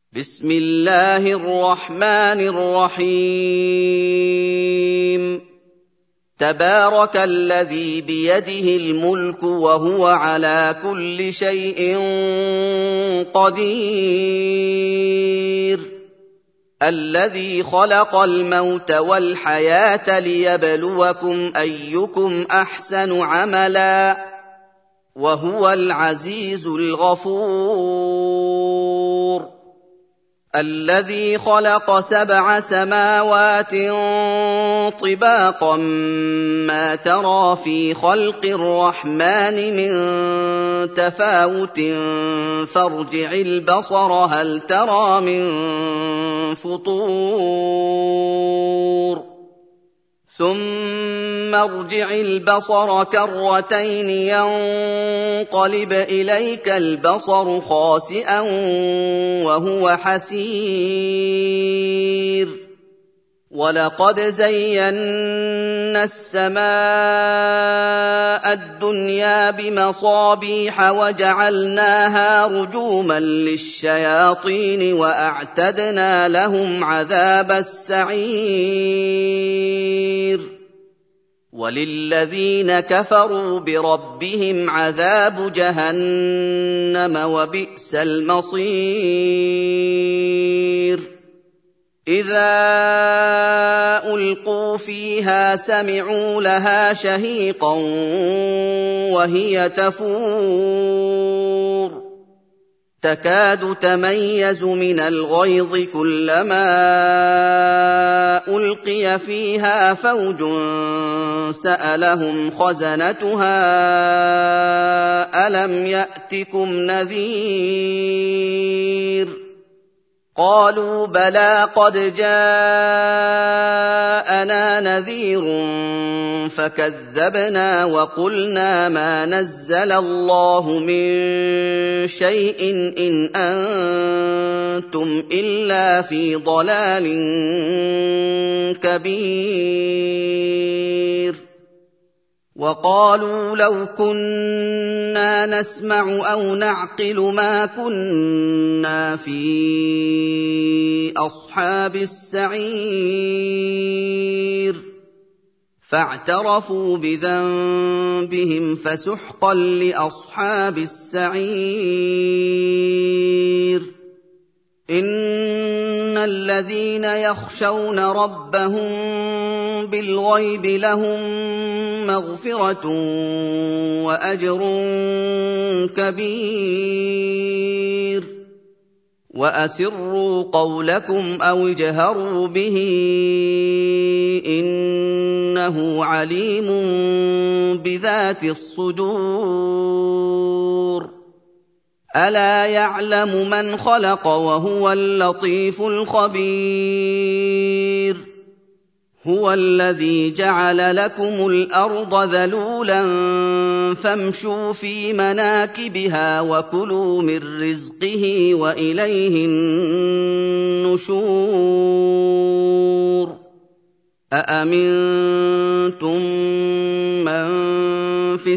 بسم الله الرحمن الرحيم تبارك الذي بيده الملك وهو على كل شيء قدير الذي خلق الموت والحياة ليبلوكم أيكم أحسن عملا وهو العزيز الغفور الذي خلق 7 سماوات طباقا ما ترى في خلق الرحمن من تفاوت فارجع البصر هل ترى من فطور ثم ارجع البصر كرتين ينقلب إليك البصر خاسئا وهو حسير ولقد زينا السماء الدنيا بمصابيح وجعلناها رجوما للشياطين وأعتدنا لهم عذاب السعير وللذين كفروا بربهم عذاب جهنم وبئس المصير إذا ألقوا فيها سمعوا لها شهيقا وهي تفور تكاد تميز من الغيظ كلما ألقي فيها فوج سألهم خزنتها ألم يأتكم نذير قالوا بلى قد جاءنا نذير فكذبنا وقلنا ما نزل الله من شيء إن أنتم إلا في ضلال كبير وقالوا لو كنا نسمع أو نعقل ما كنا في أصحاب السعير فاعترفوا بذنبهم فسحقا لأصحاب السعير إن الذين يخشون ربهم بالغيب لهم مغفرة وأجر كبير وأسروا قولكم أو اجهروا به إنه عليم بذات الصدور ألا يعلم من خلق وهو اللطيف الخبير هو الذي جعل لكم الأرض ذلولا فامشوا في مناكبها وكلوا من رزقه وإليه النشور أأمنتم من في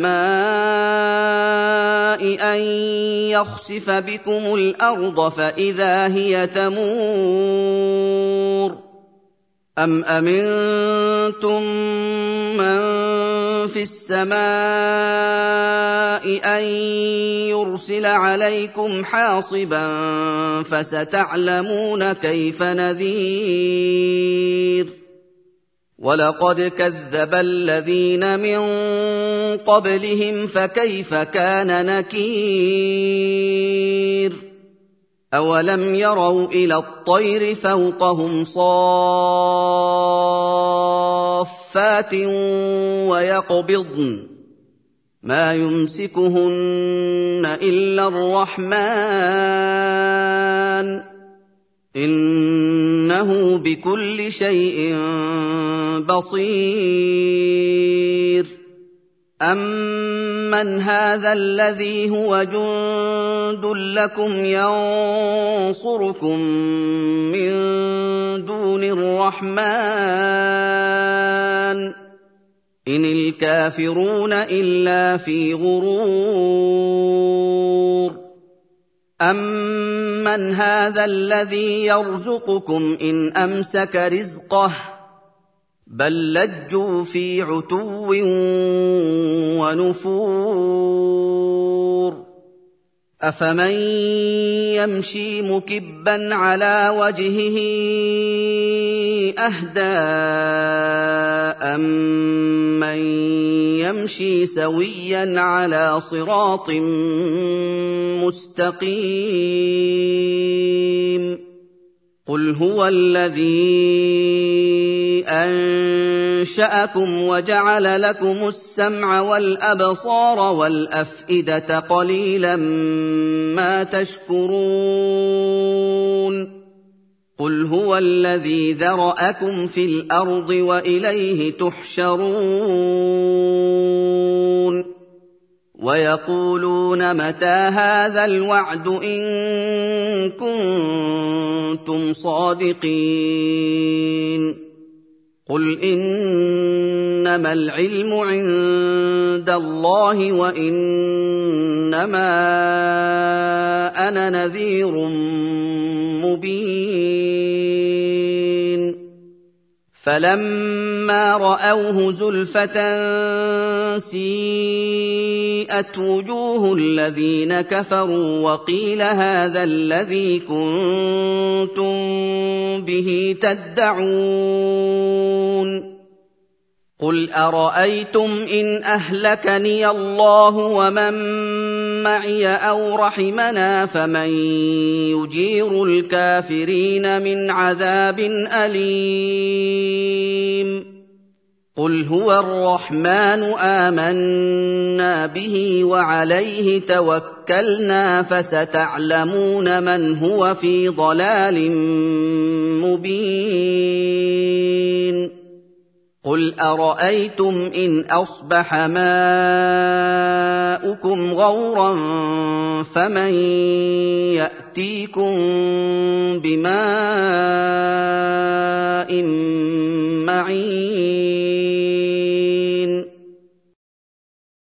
السماء أن يخسف بكم الأرض فإذا هي تمور أم أمنتم من في السماء أن يرسل عليكم حاصبا فستعلمون كيف نذير ولقد كذب الذين من قبلهم فكيف كان نكير أولم يروا إلى الطير فوقهم صافات ويقبضن ما يمسكهن إلا الرحمن إنه بكل شيء بصير أَمَّنْ هَٰذَا الَّذِي هُوَ جُندٌ لَّكُمْ يَنصُرُكُم مِّن دُونِ الرَّحْمَٰنِ ۚ إِنِ الْكَافِرُونَ إِلَّا فِي غُرُورٍ أَمَّنْ هَٰذَا الَّذِي يَرْزُقُكُمْ إِنْ أَمْسَكَ رِزْقَهُ بَل لَّجُّوا فِي عُتُوٍّ وَنُفُورٍ أَفَمَن يَمْشِي مُكِبًّا عَلَىٰ وَجْهِهِ أَهْدَىٰ أَمَّن يَمْشِي سَوِيًّا عَلَىٰ صِرَاطٍ مُّسْتَقِيمٍ قُلْ هُوَ الَّذِي أَنشَأَكُمْ وَجَعَلَ لَكُمُ السَّمْعَ وَالْأَبْصَارَ وَالْأَفْئِدَةَ قَلِيلًا مَّا تَشْكُرُونَ قُلْ هُوَ الَّذِي ذَرَأَكُمْ فِي الْأَرْضِ وَإِلَيْهِ تُحْشَرُونَ وَيَقُولُونَ مَتَىٰ هَٰذَا الْوَعْدُ إِن كُنتُمْ صَادِقِينَ قُلْ إِنَّمَا الْعِلْمُ عِندَ اللَّهِ وَإِنَّمَا أَنَا نَذِيرٌ مُّبِينٌ فَلَمَّا رَأَوْهُ زُلْفَةً سِيئَتْ وُجُوهُ الَّذِينَ كَفَرُوا وَقِيلَ هَٰذَا الَّذِي كُنتُم بِهِ تَدَّعُونَ قُلْ أَرَأَيْتُمْ إِنْ أَهْلَكَنِيَ اللَّهُ وَمَن مَّعِيَ أَوْ رَحِمَنَا فَمَن يُجِيرُ الْكَافِرِينَ مِنْ عَذَابٍ أَلِيمٍ قُلْ هُوَ الرَّحْمَٰنُ آمَنَّا بِهِ وَعَلَيْهِ تَوَكَّلْنَا فَسَتَعْلَمُونَ مَنْ هُوَ فِي ضَلَالٍ مُّبِينٍ قُلْ أَرَأَيْتُمْ إِنْ أَصْبَحَ مَاؤُكُمْ غَوْرًا فَمَن يَأْتِيكُم بِمَاءٍ